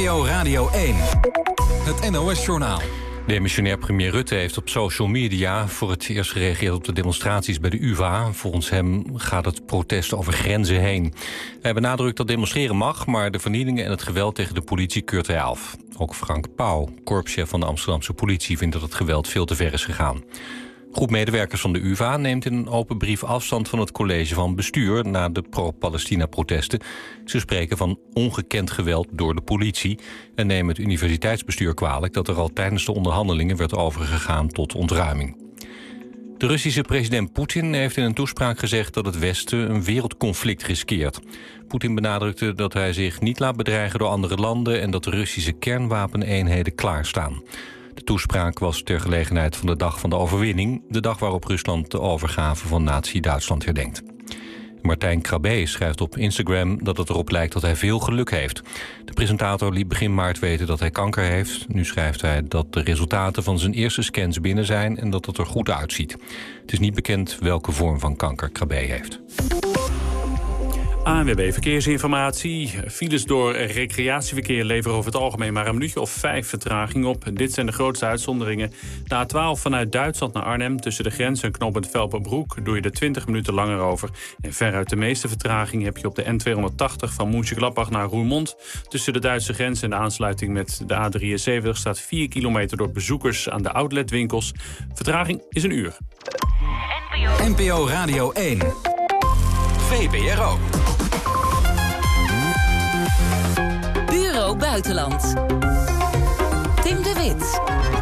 NPO Radio 1. Het NOS-journaal. Demissionair premier Rutte heeft op social media voor het eerst gereageerd op de demonstraties bij de UvA. Volgens hem gaat het protest over grenzen heen. Hij benadrukt dat demonstreren mag, maar de vernielingen en het geweld tegen de politie keurt hij af. Ook Frank Pauw, korpschef van de Amsterdamse politie, vindt dat het geweld veel te ver is gegaan. Groep medewerkers van de UvA neemt in een open brief afstand van het college van bestuur na de pro-Palestina-protesten. Ze spreken van ongekend geweld door de politie en nemen het universiteitsbestuur kwalijk dat er al tijdens de onderhandelingen werd overgegaan tot ontruiming. De Russische president Poetin heeft in een toespraak gezegd dat het Westen een wereldconflict riskeert. Poetin benadrukte dat hij zich niet laat bedreigen door andere landen en dat de Russische kernwapeneenheden klaarstaan. De toespraak was ter gelegenheid van de Dag van de Overwinning, de dag waarop Rusland de overgave van nazi-Duitsland herdenkt. Martijn Krabbe schrijft op Instagram dat het erop lijkt dat hij veel geluk heeft. De presentator liet begin maart weten dat hij kanker heeft. Nu schrijft hij dat de resultaten van zijn eerste scans binnen zijn en dat het er goed uitziet. Het is niet bekend welke vorm van kanker Krabbe heeft. ANWB Verkeersinformatie. Files door recreatieverkeer leveren over het algemeen maar een minuutje of 5 vertraging op. Dit zijn de grootste uitzonderingen. De A12 vanuit Duitsland naar Arnhem tussen de grens en knooppunt Velpenbroek doe je er 20 minuten langer over. En veruit de meeste vertraging heb je op de N280 van Mönchengladbach naar Roermond. Tussen de Duitse grens en de aansluiting met de A73 staat 4 kilometer door bezoekers aan de outletwinkels. Vertraging is een uur. NPO Radio 1. VPRO. Bureau Buitenland. Tim de Wit.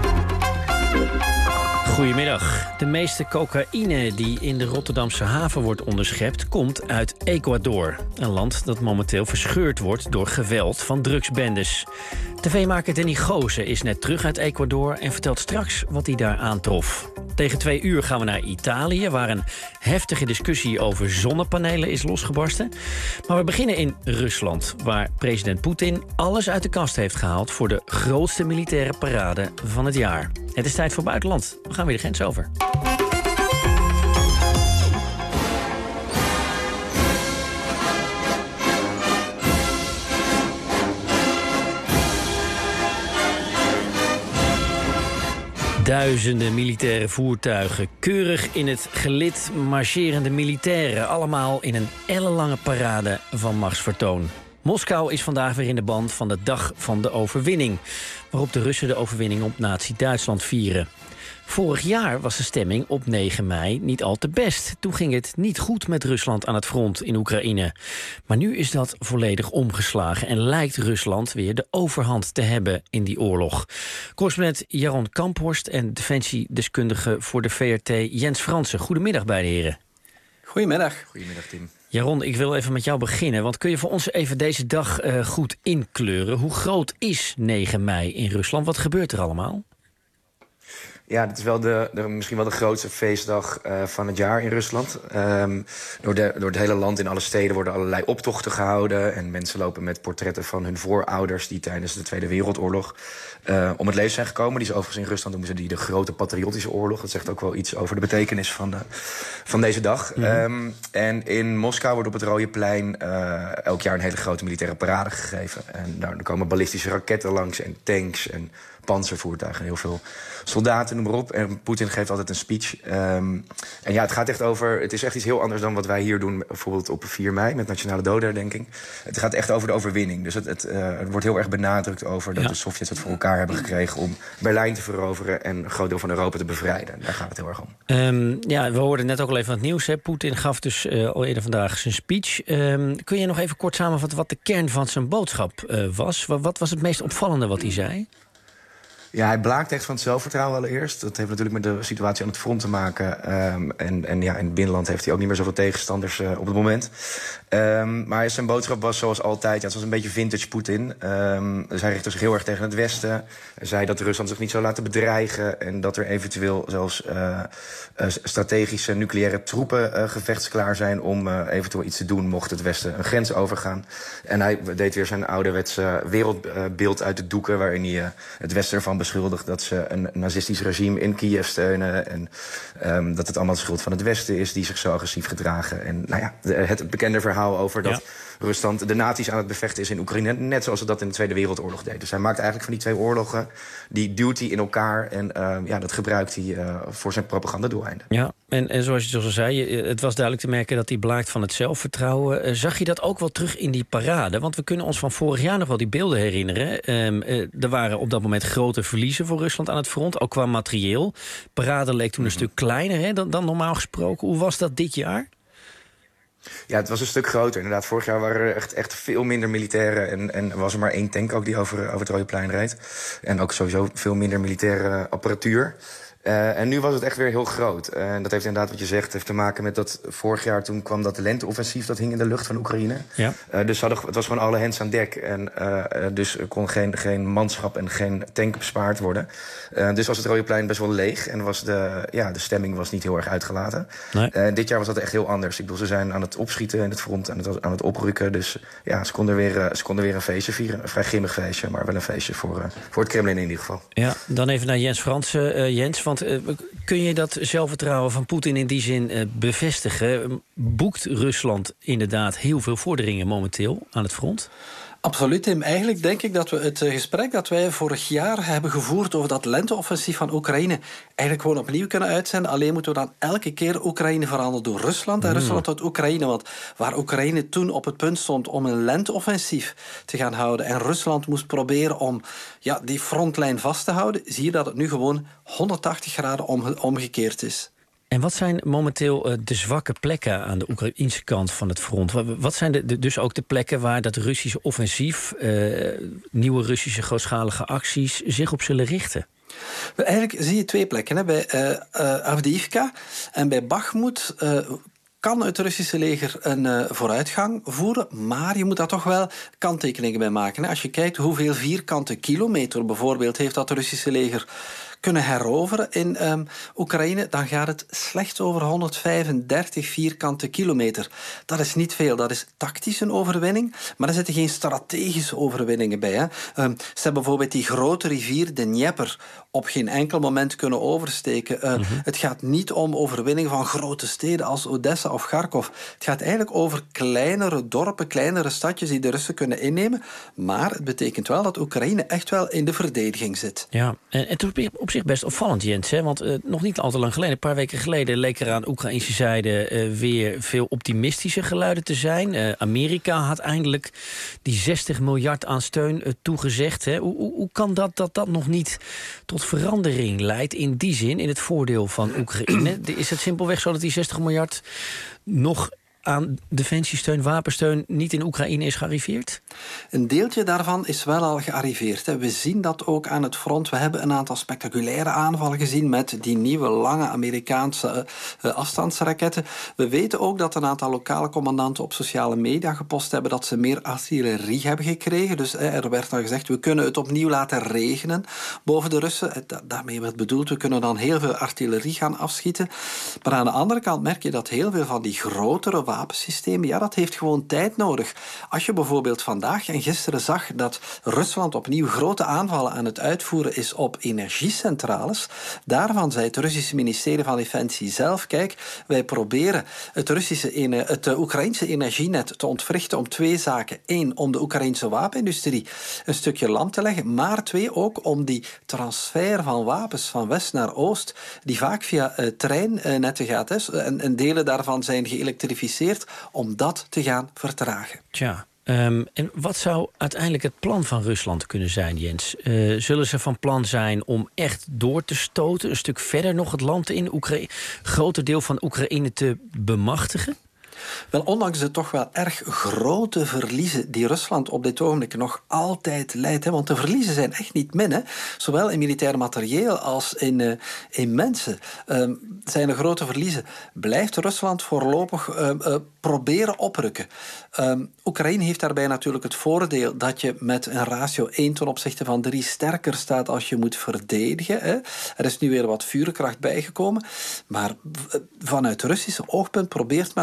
Goedemiddag. De meeste cocaïne die in de Rotterdamse haven wordt onderschept komt uit Ecuador. Een land dat momenteel verscheurd wordt door geweld van drugsbendes. TV-maker Danny Goosen is net terug uit Ecuador en vertelt straks wat hij daar aantrof. Tegen 2 uur gaan we naar Italië, waar een heftige discussie over zonnepanelen is losgebarsten. Maar we beginnen in Rusland, waar president Poetin alles uit de kast heeft gehaald voor de grootste militaire parade van het jaar. Het is tijd voor buitenland. We gaan weer de grens over. Duizenden militaire voertuigen, keurig in het gelid marcherende militairen. Allemaal in een ellenlange parade van machtsvertoon. Moskou is vandaag weer in de band van de Dag van de Overwinning, waarop de Russen de overwinning op nazi-Duitsland vieren. Vorig jaar was de stemming op 9 mei niet al te best. Toen ging het niet goed met Rusland aan het front in Oekraïne. Maar nu is dat volledig omgeslagen en lijkt Rusland weer de overhand te hebben in die oorlog. Correspondent Jaron Kamphorst en defensiedeskundige voor de VRT Jens Fransen. Goedemiddag, beide heren. Goedemiddag. Goedemiddag, Tim. Jaron, ik wil even met jou beginnen. Want kun je voor ons even deze dag goed inkleuren? Hoe groot is 9 mei in Rusland? Wat gebeurt er allemaal? Ja, dit is wel misschien wel de grootste feestdag van het jaar in Rusland. Door het hele land, in alle steden, worden allerlei optochten gehouden. En mensen lopen met portretten van hun voorouders die tijdens de Tweede Wereldoorlog om het leven zijn gekomen. Die is overigens in Rusland noemen ze die de Grote Patriotische Oorlog. Dat zegt ook wel iets over de betekenis van deze dag. Mm-hmm. En in Moskou wordt op het Rode Plein elk jaar een hele grote militaire parade gegeven. En er komen ballistische raketten langs en tanks en panzervoertuigen en heel veel soldaten, noem maar op. En Poetin geeft altijd een speech. En ja, het is echt iets heel anders dan wat wij hier doen, bijvoorbeeld op 4 mei met Nationale Dodenherdenking. Het gaat echt over de overwinning. Dus het wordt heel erg benadrukt over dat de Sovjets het voor elkaar hebben gekregen om Berlijn te veroveren en een groot deel van Europa te bevrijden. En daar gaat het heel erg om. We hoorden net ook al even het nieuws. Hè. Poetin gaf dus al eerder vandaag zijn speech. Kun je nog even kort samenvatten wat de kern van zijn boodschap was? Wat was het meest opvallende wat hij zei? Ja, hij blaakt echt van het zelfvertrouwen allereerst. Dat heeft natuurlijk met de situatie aan het front te maken. En ja, in het binnenland heeft hij ook niet meer zoveel tegenstanders op het moment. Maar zijn boodschap was zoals altijd, het was een beetje vintage Poetin. Dus hij richtte zich heel erg tegen het Westen. Hij zei dat Rusland zich niet zou laten bedreigen en dat er eventueel zelfs strategische nucleaire troepen gevechtsklaar zijn om eventueel iets te doen mocht het Westen een grens overgaan. En hij deed weer zijn ouderwetse wereldbeeld uit de doeken waarin hij het Westen ervan beschuldigd dat ze een nazistisch regime in Kiev steunen. En dat het allemaal de schuld van het Westen is die zich zo agressief gedragen. En nou ja, het bekende verhaal over dat Rusland de nazi's aan het bevechten is in Oekraïne. Net zoals ze dat in de Tweede Wereldoorlog deed. Dus hij maakt eigenlijk van die twee oorlogen, die duwt hij in elkaar. En dat gebruikt hij voor zijn propagandadoeleinden. Ja, en zoals je zo zei, het was duidelijk te merken dat hij blaakt van het zelfvertrouwen. Zag je dat ook wel terug in die parade? Want we kunnen ons van vorig jaar nog wel die beelden herinneren. Er waren op dat moment grote verliezen voor Rusland aan het front, ook qua materieel. Parade leek toen een stuk kleiner dan normaal gesproken. Hoe was dat dit jaar? Ja, het was een stuk groter. Inderdaad, vorig jaar waren er echt veel minder militairen. En was er maar 1 tank ook die over het Rode Plein reed. En ook sowieso veel minder militaire apparatuur. En nu was het echt weer heel groot. En dat heeft inderdaad, wat je zegt, heeft te maken met dat vorig jaar toen kwam dat lenteoffensief, dat hing in de lucht van Oekraïne. Ja. Dus het was gewoon alle hands aan dek. En dus er kon geen manschap en geen tank bespaard worden. Dus was het Rode Plein best wel leeg. En was de stemming was niet heel erg uitgelaten. Nee. Dit jaar was dat echt heel anders. Ik bedoel, ze zijn aan het opschieten in het front, aan het oprukken. Dus ja, ze konden weer een feestje vieren. Een vrij grimmig feestje, maar wel een feestje voor het Kremlin in ieder geval. Ja, dan even naar Jens Fransen. Jens, want kun je dat zelfvertrouwen van Poetin in die zin bevestigen? Boekt Rusland inderdaad heel veel vorderingen momenteel aan het front? Absoluut, Tim. Eigenlijk denk ik dat we het gesprek dat wij vorig jaar hebben gevoerd over dat lenteoffensief van Oekraïne eigenlijk gewoon opnieuw kunnen uitzenden. Alleen moeten we dan elke keer Oekraïne veranderen door Rusland en Rusland tot Oekraïne. Want waar Oekraïne toen op het punt stond om een lenteoffensief te gaan houden en Rusland moest proberen om die frontlijn vast te houden, zie je dat het nu gewoon 180 graden omgekeerd is. En wat zijn momenteel de zwakke plekken aan de Oekraïnse kant van het front? Wat zijn dus ook de plekken waar dat Russische offensief, nieuwe Russische grootschalige acties zich op zullen richten? Eigenlijk zie je 2 plekken. Hè. Bij Avdiivka en bij Bakhmut kan het Russische leger een vooruitgang voeren, maar je moet daar toch wel kanttekeningen bij maken. Hè. Als je kijkt hoeveel vierkante kilometer bijvoorbeeld heeft dat Russische leger kunnen heroveren in Oekraïne, dan gaat het slechts over 135 vierkante kilometer. Dat is niet veel, dat is tactisch een overwinning, maar er zitten geen strategische overwinningen bij. Hè. Ze hebben bijvoorbeeld die grote rivier, de Dnieper, op geen enkel moment kunnen oversteken. Het gaat niet om overwinning van grote steden als Odessa of Kharkov. Het gaat eigenlijk over kleinere dorpen, kleinere stadjes die de Russen kunnen innemen, maar het betekent wel dat Oekraïne echt wel in de verdediging zit. Ja, en het is op zich best opvallend, Jens. Hè? Want nog niet al te lang geleden, een paar weken geleden, leek er aan Oekraïnse zijde weer veel optimistische geluiden te zijn. Amerika had eindelijk die 60 miljard aan steun toegezegd. Hè? Hoe kan dat nog niet tot verandering leidt in die zin, in het voordeel van Oekraïne? Is het simpelweg zo dat die 60 miljard nog aan defensiesteun, wapensteun niet in Oekraïne is gearriveerd? Een deeltje daarvan is wel al gearriveerd. We zien dat ook aan het front. We hebben een aantal spectaculaire aanvallen gezien met die nieuwe lange Amerikaanse afstandsraketten. We weten ook dat een aantal lokale commandanten op sociale media gepost hebben dat ze meer artillerie hebben gekregen. Dus er werd dan gezegd, we kunnen het opnieuw laten regenen boven de Russen. Daarmee werd bedoeld, we kunnen dan heel veel artillerie gaan afschieten. Maar aan de andere kant merk je dat heel veel van die grotere wapensystemen, dat heeft gewoon tijd nodig. Als je bijvoorbeeld vandaag en gisteren zag dat Rusland opnieuw grote aanvallen aan het uitvoeren is op energiecentrales, daarvan zei het Russische ministerie van Defensie zelf, kijk, wij proberen het Oekraïnse energienet te ontwrichten om 2 zaken. 1, om de Oekraïnse wapenindustrie een stukje lam te leggen, maar 2, ook om die transfer van wapens van west naar oost, die vaak via treinnetten gaat, en delen daarvan zijn geëlektrificeerd, om dat te gaan vertragen. Tja. En wat zou uiteindelijk het plan van Rusland kunnen zijn, Jens? Zullen ze van plan zijn om echt door te stoten, een stuk verder nog het land in Oekraïne, groter deel van Oekraïne te bemachtigen? Wel, ondanks de toch wel erg grote verliezen die Rusland op dit ogenblik nog altijd leidt. Want de verliezen zijn echt niet min. Hè. Zowel in militair materieel als in mensen zijn er grote verliezen. Blijft Rusland voorlopig proberen oprukken. Oekraïne heeft daarbij natuurlijk het voordeel dat je met een ratio 1 ten opzichte van 3 sterker staat als je moet verdedigen. Hè. Er is nu weer wat vuurkracht bijgekomen. Maar vanuit het Russische oogpunt probeert men nog altijd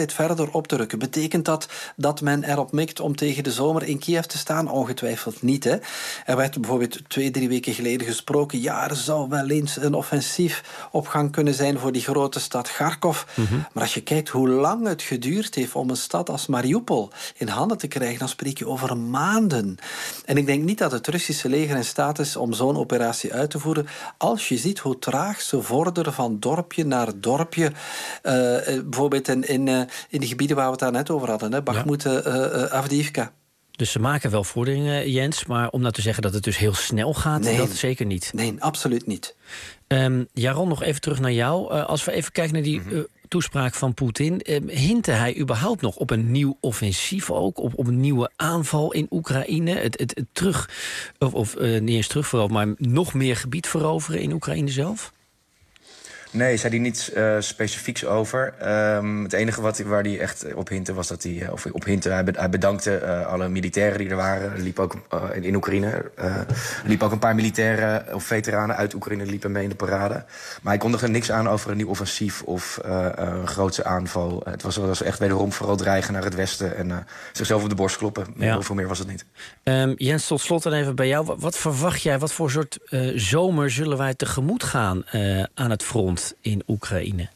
altijd verder op te rukken. Betekent dat men erop mikt om tegen de zomer in Kiev te staan? Ongetwijfeld niet. Hè? Er werd bijvoorbeeld 2-3 weken geleden gesproken, ja, er zou wel eens een offensief op gang kunnen zijn voor die grote stad Kharkov. Maar als je kijkt hoe lang het geduurd heeft om een stad als Mariupol in handen te krijgen, dan spreek je over maanden. En ik denk niet dat het Russische leger in staat is om zo'n operatie uit te voeren, als je ziet hoe traag ze vorderen van dorpje naar dorpje. Bijvoorbeeld in de gebieden waar we het daar net over hadden, Bakhmut, Avdiivka. Dus ze maken wel vorderingen, Jens, maar om nou te zeggen dat het dus heel snel gaat, dat zeker niet. Nee, absoluut niet. Jaron, nog even terug naar jou. Als we even kijken naar die toespraak van Poetin, hintte hij überhaupt nog op een nieuw offensief ook, op een nieuwe aanval in Oekraïne? Het terug, niet eens terugveroveren, maar nog meer gebied veroveren in Oekraïne zelf? Nee, zei hij niets specifieks over. Het enige waar hij echt op hintte was dat hij bedankte alle militairen die er waren. Er liep ook in Oekraïne. Liep ook een paar militairen of veteranen uit Oekraïne liepen mee in de parade. Maar hij kondigde niks aan over een nieuw offensief of een grootse aanval. Het was echt wederom vooral dreigen naar het westen en zichzelf op de borst kloppen. Heel veel meer was het niet. Jens, tot slot dan even bij jou. Wat verwacht jij? Wat voor soort zomer zullen wij tegemoet gaan aan het front in Oekraïne?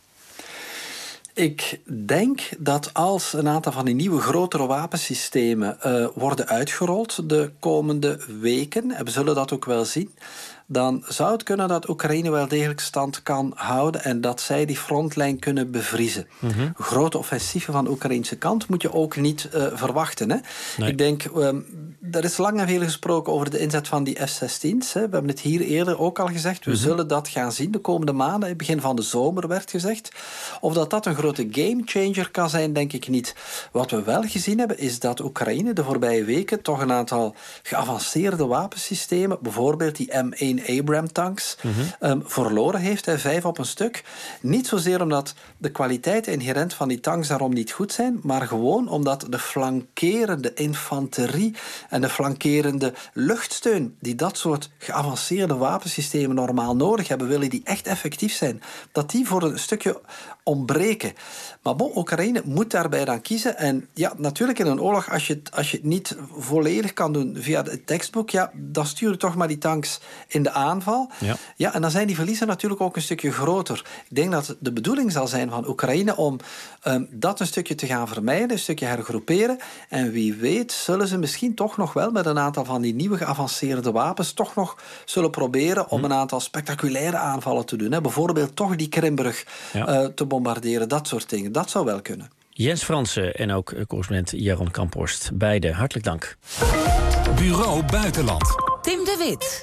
Ik denk dat als een aantal van die nieuwe grotere wapensystemen worden uitgerold de komende weken, en we zullen dat ook wel zien, dan zou het kunnen dat Oekraïne wel degelijk stand kan houden en dat zij die frontlijn kunnen bevriezen. Grote offensieven van de Oekraïnse kant moet je ook niet verwachten. Hè? Nee. Ik denk, er is lang en veel gesproken over de inzet van die F-16's. We hebben het hier eerder ook al gezegd. We zullen dat gaan zien de komende maanden. In het begin van de zomer werd gezegd. Of dat een grote gamechanger kan zijn, denk ik niet. Wat we wel gezien hebben, is dat Oekraïne de voorbije weken toch een aantal geavanceerde wapensystemen, bijvoorbeeld die M1 Abrams tanks, verloren heeft. 5 op een stuk. Niet zozeer omdat de kwaliteiten inherent van die tanks daarom niet goed zijn, maar gewoon omdat de flankerende infanterie en de flankerende luchtsteun die dat soort geavanceerde wapensystemen normaal nodig hebben, willen die echt effectief zijn, dat die voor een stukje ontbreken. Maar Oekraïne moet daarbij dan kiezen. En ja, natuurlijk in een oorlog, als je het niet volledig kan doen via het tekstboek, ja, dan stuur je toch maar die tanks in de aanval. Ja, en dan zijn die verliezen natuurlijk ook een stukje groter. Ik denk dat de bedoeling zal zijn van Oekraïne om dat een stukje te gaan vermijden, een stukje hergroeperen. En wie weet zullen ze misschien toch nog wel met een aantal van die nieuwe geavanceerde wapens toch nog zullen proberen om een aantal spectaculaire aanvallen te doen. Hè. Bijvoorbeeld toch die Krimbrug te bombarderen, dat soort dingen. Dat zou wel kunnen. Jens Fransen en ook correspondent Jaron Kamphorst. Beide hartelijk dank. Bureau Buitenland. Tim de Wit.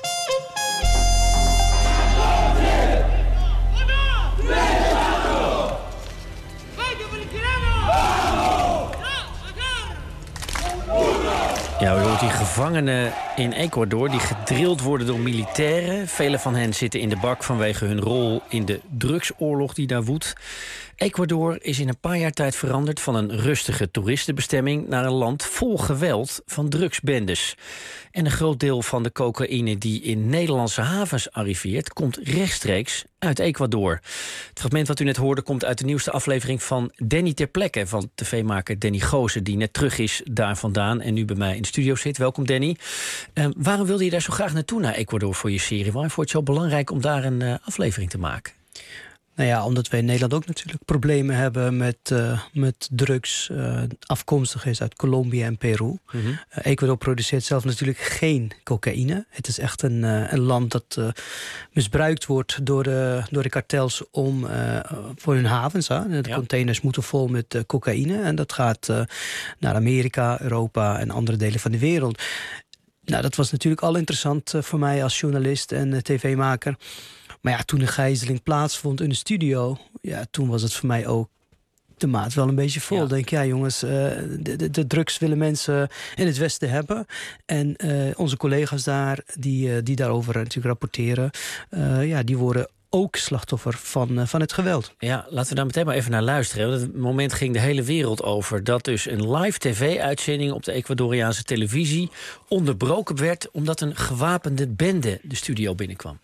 Ja, we horen die gevangenen in Ecuador die gedrild worden door militairen. Velen van hen zitten in de bak vanwege hun rol in de drugsoorlog die daar woedt. Ecuador is in een paar jaar tijd veranderd van een rustige toeristenbestemming naar een land vol geweld van drugsbendes. En een groot deel van de cocaïne die in Nederlandse havens arriveert, komt rechtstreeks uit Ecuador. Het fragment wat u net hoorde komt uit de nieuwste aflevering van Danny ter Plekke van tv-maker Danny Goosen, die net terug is daar vandaan en nu bij mij in de studio zit. Welkom Danny. Waarom wilde je daar zo graag naartoe, naar Ecuador, voor je serie? Waarom vond je het zo belangrijk om daar een aflevering te maken? Nou ja, omdat wij in Nederland ook natuurlijk problemen hebben met drugs. Afkomstig is uit Colombia en Peru. Ecuador produceert zelf natuurlijk geen cocaïne. Het is echt een land dat misbruikt wordt door de kartels voor hun havens. De containers moeten vol met cocaïne. En dat gaat naar Amerika, Europa en andere delen van de wereld. Nou, dat was natuurlijk al interessant voor mij als journalist en tv-maker. Maar ja, toen de gijzeling plaatsvond in de studio, ja, toen was het voor mij ook de maat wel een beetje vol. Ik denk, ja jongens, de drugs willen mensen in het Westen hebben. En onze collega's daar, die daarover natuurlijk rapporteren, die worden ook slachtoffer van het geweld. Ja, laten we daar meteen maar even naar luisteren. Op het moment ging de hele wereld over dat dus een live tv-uitzending op de Ecuadoriaanse televisie onderbroken werd omdat een gewapende bende de studio binnenkwam.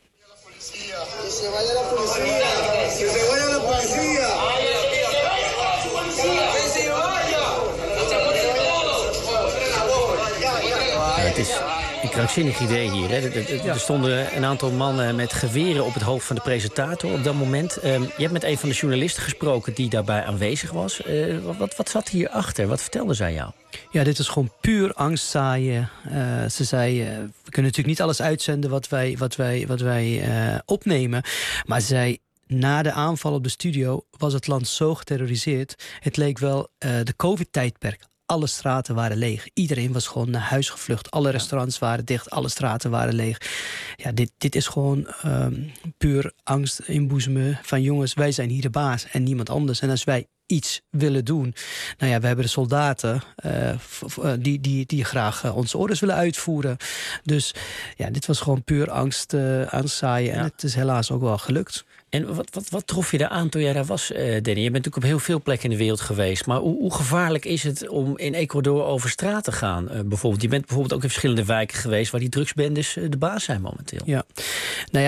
het is een krankzinnig idee hier. Hè? Er stonden een aantal mannen met geweren op het hoofd van de presentator op dat moment. Je hebt met een van de journalisten gesproken die daarbij aanwezig was. Wat zat hierachter? Wat vertelde zij jou? Ja, dit is gewoon puur angstzaaien. Ze zei, we kunnen natuurlijk niet alles uitzenden wat wij opnemen. Maar ze zei, na de aanval op de studio was het land zo geterroriseerd. Het leek wel de COVID-tijdperk. Alle straten waren leeg. Iedereen was gewoon naar huis gevlucht. Alle restaurants waren dicht. Alle straten waren leeg. Ja, dit is gewoon puur angst inboezemen van jongens, wij zijn hier de baas en niemand anders. En als wij iets willen doen. Nou ja, we hebben de soldaten die graag onze orders willen uitvoeren. Dus ja, dit was gewoon puur angst aanzaaien. En het is helaas ook wel gelukt. En wat trof je daar aan toen jij daar was, Danny? Je bent natuurlijk op heel veel plekken in de wereld geweest. Maar hoe gevaarlijk is het om in Ecuador over straat te gaan? Bijvoorbeeld, je bent bijvoorbeeld ook in verschillende wijken geweest waar die drugsbendes de baas zijn momenteel. Ja, nou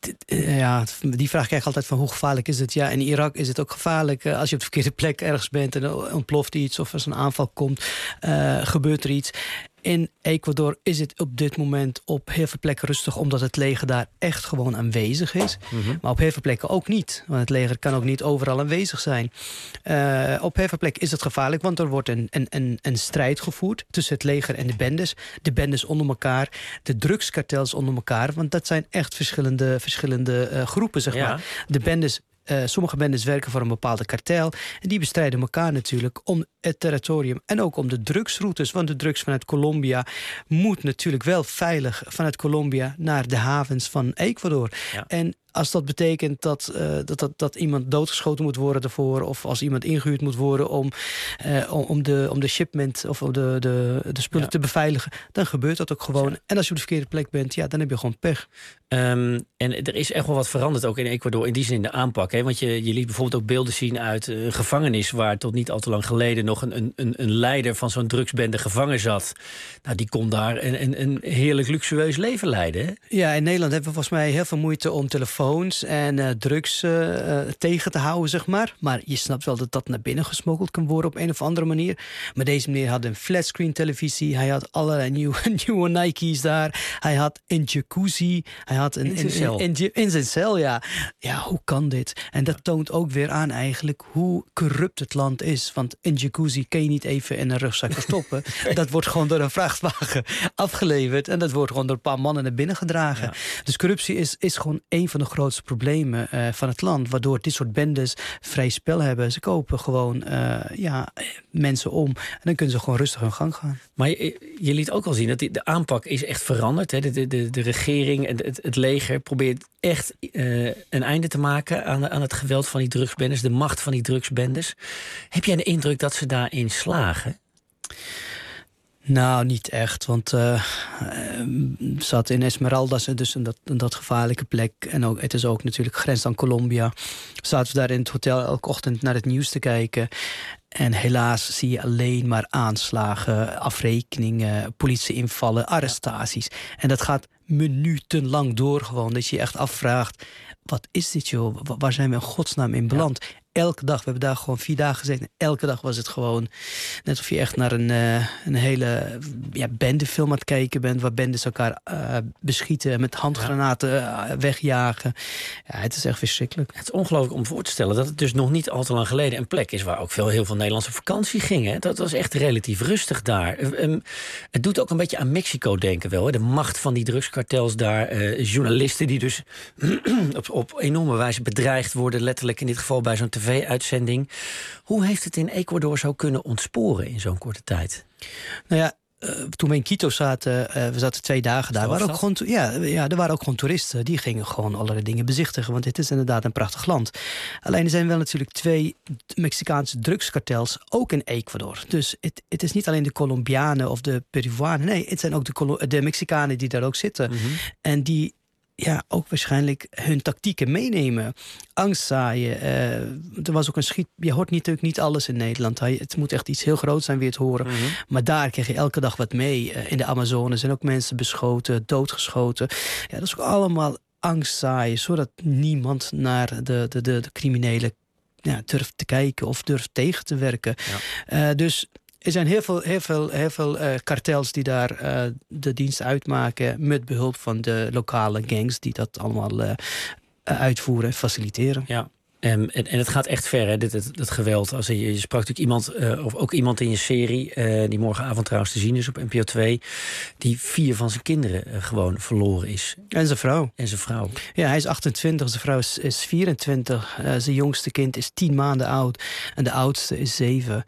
ja, die vraag krijg ik altijd van hoe gevaarlijk is het? Ja, in Irak is het ook gevaarlijk. Als je op de verkeerde plek ergens bent en er ontploft iets of als een aanval komt, gebeurt er iets. In Ecuador is het op dit moment op heel veel plekken rustig, omdat het leger daar echt gewoon aanwezig is. Mm-hmm. Maar op heel veel plekken ook niet. Want het leger kan ook niet overal aanwezig zijn. Op heel veel plekken is het gevaarlijk, want er wordt een strijd gevoerd tussen het leger en de bendes. De bendes onder elkaar, de drugskartels onder elkaar. Want dat zijn echt verschillende groepen, zeg maar. De bendes. Sommige bendes werken voor een bepaalde kartel. En die bestrijden elkaar natuurlijk om het territorium en ook om de drugsroutes. Want de drugs vanuit Colombia moet natuurlijk wel veilig vanuit Colombia naar de havens van Ecuador. Ja. En als dat betekent dat iemand doodgeschoten moet worden ervoor, of als iemand ingehuurd moet worden om de shipment of de spullen te beveiligen, dan gebeurt dat ook gewoon. Ja. En als je op de verkeerde plek bent, ja, dan heb je gewoon pech. En er is echt wel wat veranderd ook in Ecuador, in die zin in de aanpak. Hè? Want je liet bijvoorbeeld ook beelden zien uit een gevangenis waar tot niet al te lang geleden nog een leider van zo'n drugsbende gevangen zat. Nou, die kon daar een heerlijk luxueus leven leiden. Hè? Ja, in Nederland hebben we volgens mij heel veel moeite om telefoons en drugs tegen te houden, zeg maar. Maar je snapt wel dat dat naar binnen gesmokkeld kan worden op een of andere manier. Maar deze meneer had een flatscreen televisie. Hij had allerlei nieuwe Nike's daar. Hij had een jacuzzi. Hij had in zijn cel, ja. Ja, hoe kan dit? En dat toont ook weer aan eigenlijk hoe corrupt het land is. Want een jacuzzi kun je niet even in een rugzak verstoppen. Dat wordt gewoon door een vrachtwagen afgeleverd. En dat wordt gewoon door een paar mannen naar binnen gedragen. Ja. Dus corruptie is gewoon een van de grootste problemen van het land. Waardoor dit soort bendes vrij spel hebben. Ze kopen gewoon mensen om. En dan kunnen ze gewoon rustig hun gang gaan. Maar je liet ook al zien dat de aanpak is echt veranderd. Hè? De regering en het leger probeert echt een einde te maken aan het geweld van die drugsbendes. De macht van die drugsbendes. Heb jij de indruk dat ze daarin slagen? Nou, niet echt, want zat in Esmeraldas, dus in dat gevaarlijke plek. En ook, het is ook natuurlijk grens aan Colombia. Zaten we daar in het hotel elke ochtend naar het nieuws te kijken. En helaas zie je alleen maar aanslagen, afrekeningen, politieinvallen, arrestaties. En dat gaat minutenlang door gewoon. Dat je je echt afvraagt, wat is dit joh? Waar zijn we in godsnaam in beland? Ja. Elke dag, we hebben daar gewoon 4 dagen gezeten. Elke dag was het gewoon net of je echt naar een hele bendefilm aan het kijken bent, waar bendes elkaar beschieten en met handgranaten wegjagen. Ja, het is echt verschrikkelijk. Het is ongelooflijk om voor te stellen dat het dus nog niet al te lang geleden een plek is waar ook heel veel Nederlandse vakantie gingen. Dat was echt relatief rustig daar. Het doet ook een beetje aan Mexico denken wel. Hè? De macht van die drugskartels daar. Journalisten die dus op enorme wijze bedreigd worden, letterlijk in dit geval bij zo'n tv-uitzending. Hoe heeft het in Ecuador zo kunnen ontsporen in zo'n korte tijd? Nou ja, toen we in Quito zaten, we zaten 2 dagen daar, er waren ook gewoon toeristen. Die gingen gewoon allerlei dingen bezichtigen, want dit is inderdaad een prachtig land. Alleen er zijn wel natuurlijk 2 Mexicaanse drugskartels, ook in Ecuador. Dus het is niet alleen de Colombianen of de Peruanen. Nee, het zijn ook de Mexicanen die daar ook zitten. Mm-hmm. En die ook waarschijnlijk hun tactieken meenemen. Angst zaaien. Er was ook een schiet. Je hoort natuurlijk niet alles in Nederland. Het moet echt iets heel groots zijn weer te horen. Mm-hmm. Maar daar kreeg je elke dag wat mee. In de Amazone zijn ook mensen beschoten, doodgeschoten. Ja, dat is ook allemaal angst zaaien, zodat niemand naar de criminelen durft te kijken of durft tegen te werken. Ja. Dus Er zijn heel veel kartels die daar de dienst uitmaken met behulp van de lokale gangs die dat allemaal uitvoeren en faciliteren. Ja. En het gaat echt ver, hè, dat geweld. Als je sprak natuurlijk iemand, of ook iemand in je serie, die morgenavond trouwens te zien is op NPO 2, die 4 van zijn kinderen gewoon verloren is. En zijn vrouw. Ja, hij is 28, zijn vrouw is 24. Zijn jongste kind is 10 maanden oud. En de oudste is 7.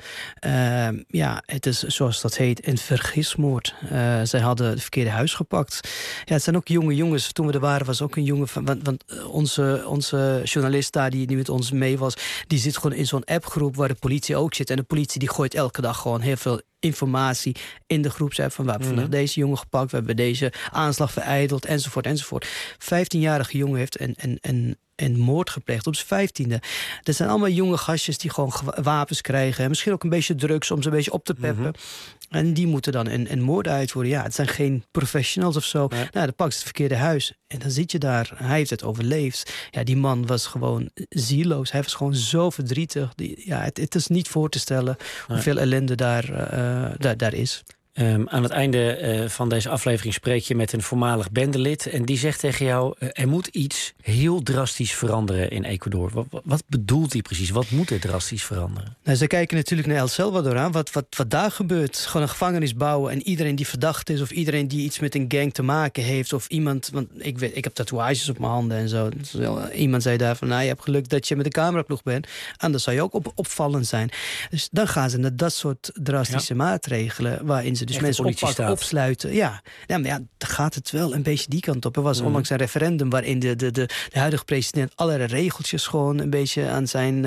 Het is, zoals dat heet, een vergismoord. Zij hadden het verkeerde huis gepakt. Ja, het zijn ook jonge jongens. Toen we er waren was ook een jongen van... Want onze journalist daar die met ons mee was, die zit gewoon in zo'n appgroep waar de politie ook zit. En de politie die gooit elke dag gewoon heel veel informatie in de groepsapp van we hebben vandaag deze jongen gepakt, we hebben deze aanslag verijdeld, enzovoort. 15-jarige jongen heeft een moord gepleegd op zijn 15e. Dat zijn allemaal jonge gastjes die gewoon wapens krijgen. Misschien ook een beetje drugs om ze een beetje op te peppen. En die moeten dan een moord uitvoeren. Ja, het zijn geen professionals of zo. Nee. Nou, dan pakt ze het verkeerde huis. En dan zit je daar. Hij heeft het overleefd. Ja, die man was gewoon zieloos. Hij was gewoon zo verdrietig. Het is niet voor te stellen hoeveel ellende daar is. Aan het einde van deze aflevering spreek je met een voormalig bendelid. En die zegt tegen jou, er moet iets heel drastisch veranderen in Ecuador. Wat bedoelt hij precies? Wat moet er drastisch veranderen? Nou, ze kijken natuurlijk naar El Salvador aan. Wat daar gebeurt. Gewoon een gevangenis bouwen. En iedereen die verdacht is. Of iedereen die iets met een gang te maken heeft. Of iemand, want ik heb tatoeages op mijn handen en zo. Dus iemand zei daar van, je hebt geluk dat je met de cameraploeg bent. Anders zou je ook opvallend zijn. Dus dan gaan ze naar dat soort drastische maatregelen. Waarin ze dus mensen oppakken, opsluiten. Ja, maar dan gaat het wel een beetje die kant op. Er was onlangs een referendum waarin de huidige president allerlei regeltjes gewoon een beetje aan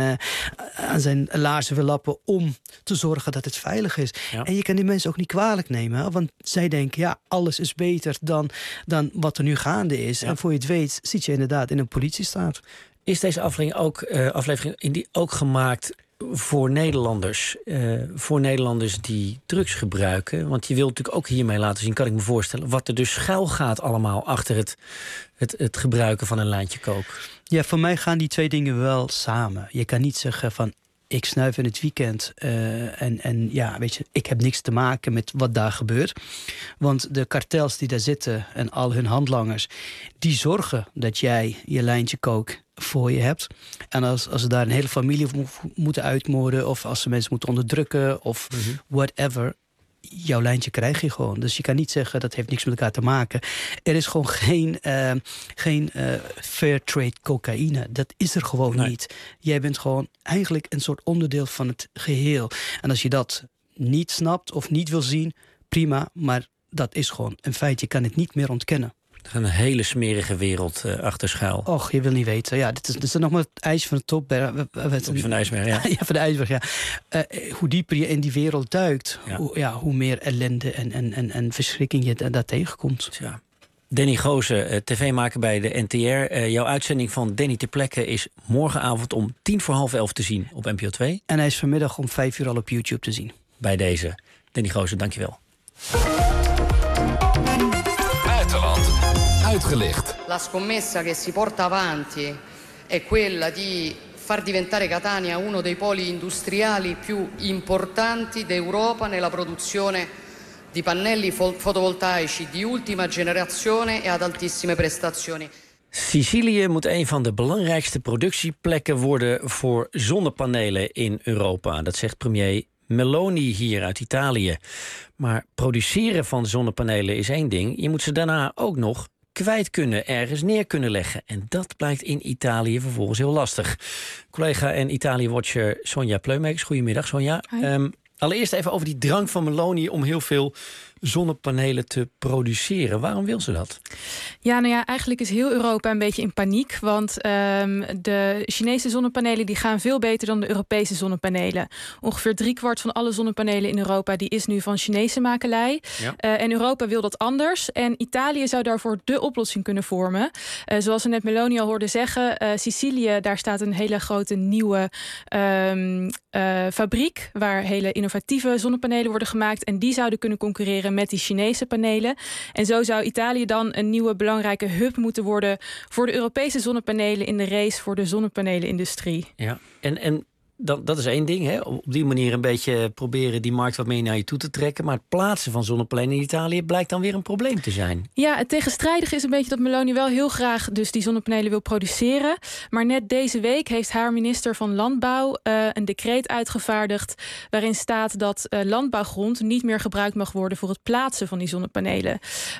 zijn laarzen wil lappen om te zorgen dat het veilig is. Ja. En je kan die mensen ook niet kwalijk nemen. Want zij denken, alles is beter dan wat er nu gaande is. Ja. En voor je het weet zit je inderdaad in een politiestaat. Is deze aflevering ook gemaakt voor Nederlanders? Voor Nederlanders die drugs gebruiken? Want je wilt natuurlijk ook hiermee laten zien, kan ik me voorstellen, wat er dus schuil gaat allemaal achter het gebruiken van een lijntje kook. Ja, voor mij gaan die twee dingen wel samen. Je kan niet zeggen van, ik snuif in het weekend weet je, ik heb niks te maken met wat daar gebeurt. Want de kartels die daar zitten en al hun handlangers, die zorgen dat jij je lijntje kook voor je hebt. En als ze daar een hele familie moeten uitmoorden, of als ze mensen moeten onderdrukken, of whatever, jouw lijntje krijg je gewoon. Dus je kan niet zeggen, dat heeft niks met elkaar te maken. Er is gewoon geen fair trade cocaïne. Dat is er gewoon niet. Jij bent gewoon eigenlijk een soort onderdeel van het geheel. En als je dat niet snapt of niet wil zien, prima. Maar dat is gewoon een feit. Je kan het niet meer ontkennen. Een hele smerige wereld achter schuil. Och, je wil niet weten. Ja, dit is nog maar het ijs van de top. Topje van de ijsberg, ja. Ja, van de ijsberg, ja. Hoe dieper je in die wereld duikt, hoe meer ellende en verschrikking je daar tegenkomt. Ja. Danny Goosen, tv-maker bij de NTR. Jouw uitzending van Danny ter plekke is morgenavond om 11:10 te zien op NPO 2. En hij is vanmiddag om 5:00 al op YouTube te zien. Bij deze. Danny Goosen, dankjewel. Uitgelicht. La scommessa che si porta avanti è quella di far diventare Catania uno dei poli industriali più importanti d'Europa nella produzione di pannelli fotovoltaici di ultima generazione e ad altissime prestazioni. Sicilië moet een van de belangrijkste productieplekken worden voor zonnepanelen in Europa. Dat zegt premier Meloni hier uit Italië. Maar produceren van zonnepanelen is één ding. Je moet ze daarna ook nog kwijt kunnen, ergens neer kunnen leggen. En dat blijkt in Italië vervolgens heel lastig. Collega en Italië-watcher Sonja Pleumekes. Goedemiddag, Sonja. Allereerst even over die drang van Meloni om heel veel zonnepanelen te produceren. Waarom wil ze dat? Ja, eigenlijk is heel Europa een beetje in paniek. Want de Chinese zonnepanelen die gaan veel beter dan de Europese zonnepanelen. Ongeveer 3/4 van alle zonnepanelen in Europa die is nu van Chinese makelij. Ja. En Europa wil dat anders. En Italië zou daarvoor de oplossing kunnen vormen. Zoals we net Meloni al hoorden zeggen, Sicilië, daar staat een hele grote nieuwe fabriek waar hele innovatieve zonnepanelen worden gemaakt. En die zouden kunnen concurreren met die Chinese panelen. En zo zou Italië dan een nieuwe belangrijke hub moeten worden voor de Europese zonnepanelen in de race voor de zonnepanelenindustrie. Ja, en dat is één ding. Hè? Op die manier een beetje proberen die markt wat meer naar je toe te trekken. Maar het plaatsen van zonnepanelen in Italië blijkt dan weer een probleem te zijn. Ja, het tegenstrijdige is een beetje dat Meloni wel heel graag dus die zonnepanelen wil produceren. Maar net deze week heeft haar minister van Landbouw een decreet uitgevaardigd waarin staat dat landbouwgrond niet meer gebruikt mag worden voor het plaatsen van die zonnepanelen.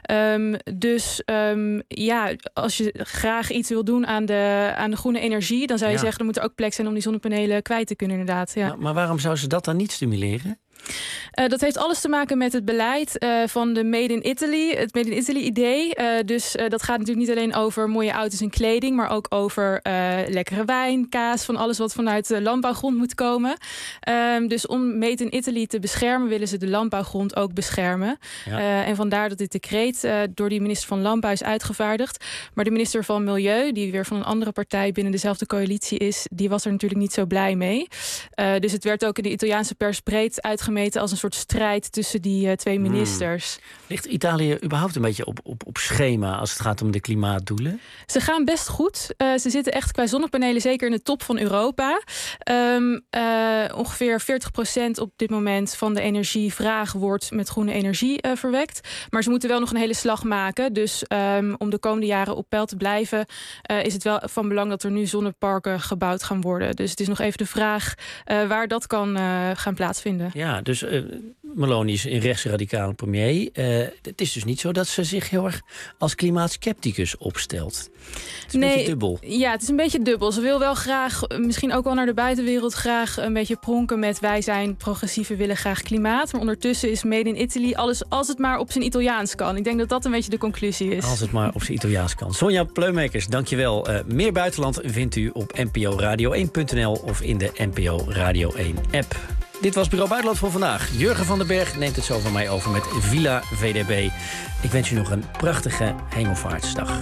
Als je graag iets wil doen aan de groene energie, dan zou je zeggen, er moet er ook plek zijn om die zonnepanelen kwijt te kunnen, inderdaad. Ja. Maar waarom zou ze dat dan niet stimuleren? Dat heeft alles te maken met het beleid van de Made in Italy. Het Made in Italy idee. Dat gaat natuurlijk niet alleen over mooie auto's en kleding, maar ook over lekkere wijn, kaas, van alles wat vanuit de landbouwgrond moet komen. Dus om Made in Italy te beschermen, willen ze de landbouwgrond ook beschermen. Ja. En vandaar dat dit decreet door die minister van Landbouw is uitgevaardigd. Maar de minister van Milieu, die weer van een andere partij binnen dezelfde coalitie is, die was er natuurlijk niet zo blij mee. Dus het werd ook in de Italiaanse pers breed uitgemeten als een soort strijd tussen die twee ministers. Ligt Italië überhaupt een beetje op schema als het gaat om de klimaatdoelen? Ze gaan best goed. Ze zitten echt qua zonnepanelen zeker in de top van Europa. Ongeveer 40% op dit moment van de energievraag wordt met groene energie verwekt. Maar ze moeten wel nog een hele slag maken. Dus om de komende jaren op peil te blijven, is het wel van belang dat er nu zonneparken gebouwd gaan worden. Dus het is nog even de vraag waar dat kan gaan plaatsvinden. Ja, dus Meloni is een rechtsradicale premier. Het is dus niet zo dat ze zich heel erg als klimaatskepticus opstelt. Het is een beetje dubbel. Ja, het is een beetje dubbel. Ze wil wel graag, misschien ook wel naar de buitenwereld, graag een beetje pronken met wij zijn progressieven, willen graag klimaat. Maar ondertussen is Made in Italy alles als het maar op zijn Italiaans kan. Ik denk dat dat een beetje de conclusie is. Als het maar op zijn Italiaans kan. Sonja Pleumakers, dankjewel. Meer buitenland vindt u op nporadio1.nl of in de NPO Radio 1 app. Dit was Bureau Buitenland voor vandaag. Jurgen van den Berg neemt het zo van mij over met Villa VDB. Ik wens u nog een prachtige Hemelvaartsdag.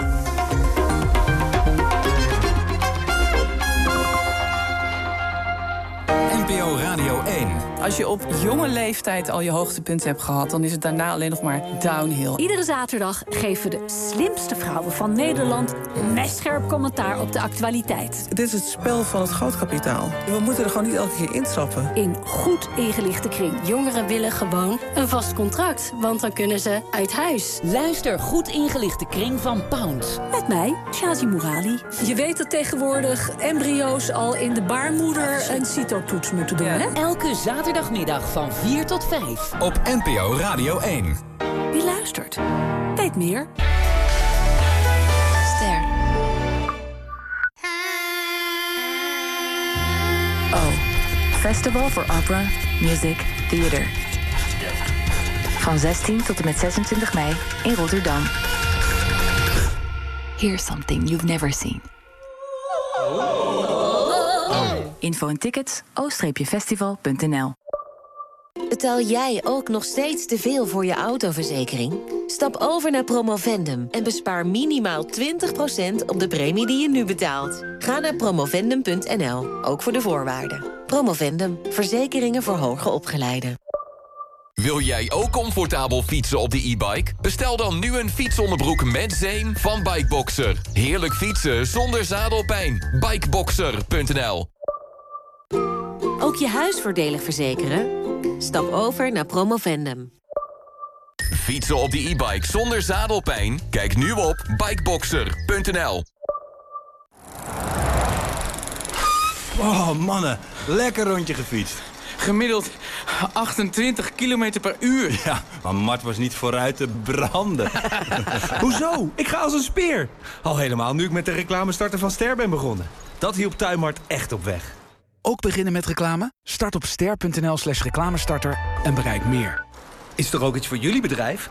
NPO Radio 1. Als je op jonge leeftijd al je hoogtepunt hebt gehad, dan is het daarna alleen nog maar downhill. Iedere zaterdag geven we de slimste vrouwen van Nederland mestscherp commentaar op de actualiteit. Dit is het spel van het grootkapitaal. We moeten er gewoon niet elke keer intrappen. In goed ingelichte kring. Jongeren willen gewoon een vast contract, want dan kunnen ze uit huis. Luister Goed ingelichte kring van Pound. Met mij, Shazi Mourali. Je weet dat tegenwoordig embryo's al in de baarmoeder een CITO-toets moeten doen, hè? Elke zaterdagmiddag van 4 tot 5. Op NPO Radio 1. Wie luistert, weet meer. Ster. Festival for Opera, Music, Theater. Van 16 tot en met 26 mei in Rotterdam. Here's something you've never seen. Info en tickets o-festival.nl. Betaal jij ook nog steeds te veel voor je autoverzekering? Stap over naar Promovendum en bespaar minimaal 20% op de premie die je nu betaalt. Ga naar promovendum.nl, ook voor de voorwaarden. Promovendum, verzekeringen voor hoger opgeleiden. Wil jij ook comfortabel fietsen op de e-bike? Bestel dan nu een fietsonderbroek met zeem van Bikeboxer. Heerlijk fietsen zonder zadelpijn. Bikeboxer.nl. Ook je huis voordelig verzekeren? Stap over naar Promovendum. Fietsen op de e-bike zonder zadelpijn? Kijk nu op Bikeboxer.nl. Oh, mannen. Lekker rondje gefietst. Gemiddeld 28 km per uur. Ja, maar Mart was niet vooruit te branden. Hoezo? Ik ga als een speer. Al helemaal nu ik met de reclamestarter van Ster ben begonnen. Dat hielp Tuinmart echt op weg. Ook beginnen met reclame? Start op ster.nl/reclamestarter en bereik meer. Is er ook iets voor jullie bedrijf?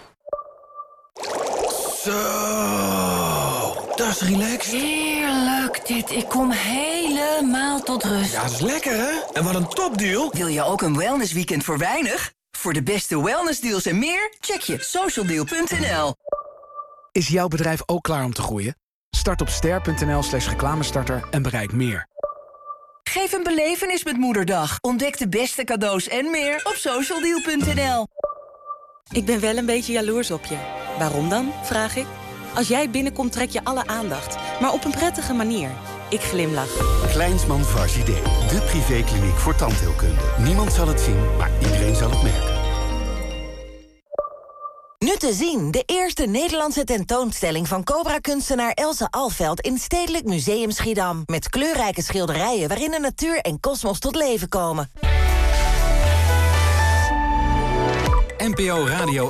Zo, dat is relaxed. Heerlijk dit. Ik kom helemaal tot rust. Ja, dat is lekker, hè? En wat een topdeal. Wil je ook een wellnessweekend voor weinig? Voor de beste wellnessdeals en meer, check je socialdeal.nl. Is jouw bedrijf ook klaar om te groeien? Start op ster.nl/reclamestarter en bereik meer. Geef een belevenis met Moederdag. Ontdek de beste cadeaus en meer op socialdeal.nl. Ik ben wel een beetje jaloers op je. Waarom dan, vraag ik? Als jij binnenkomt trek je alle aandacht, maar op een prettige manier. Ik glimlach. Kleinsman Varsité, de privékliniek voor tandheelkunde. Niemand zal het zien, maar iedereen zal het merken. Nu te zien, de eerste Nederlandse tentoonstelling van Cobra-kunstenaar Else Alveld in Stedelijk Museum Schiedam. Met kleurrijke schilderijen waarin de natuur en kosmos tot leven komen. NPO Radio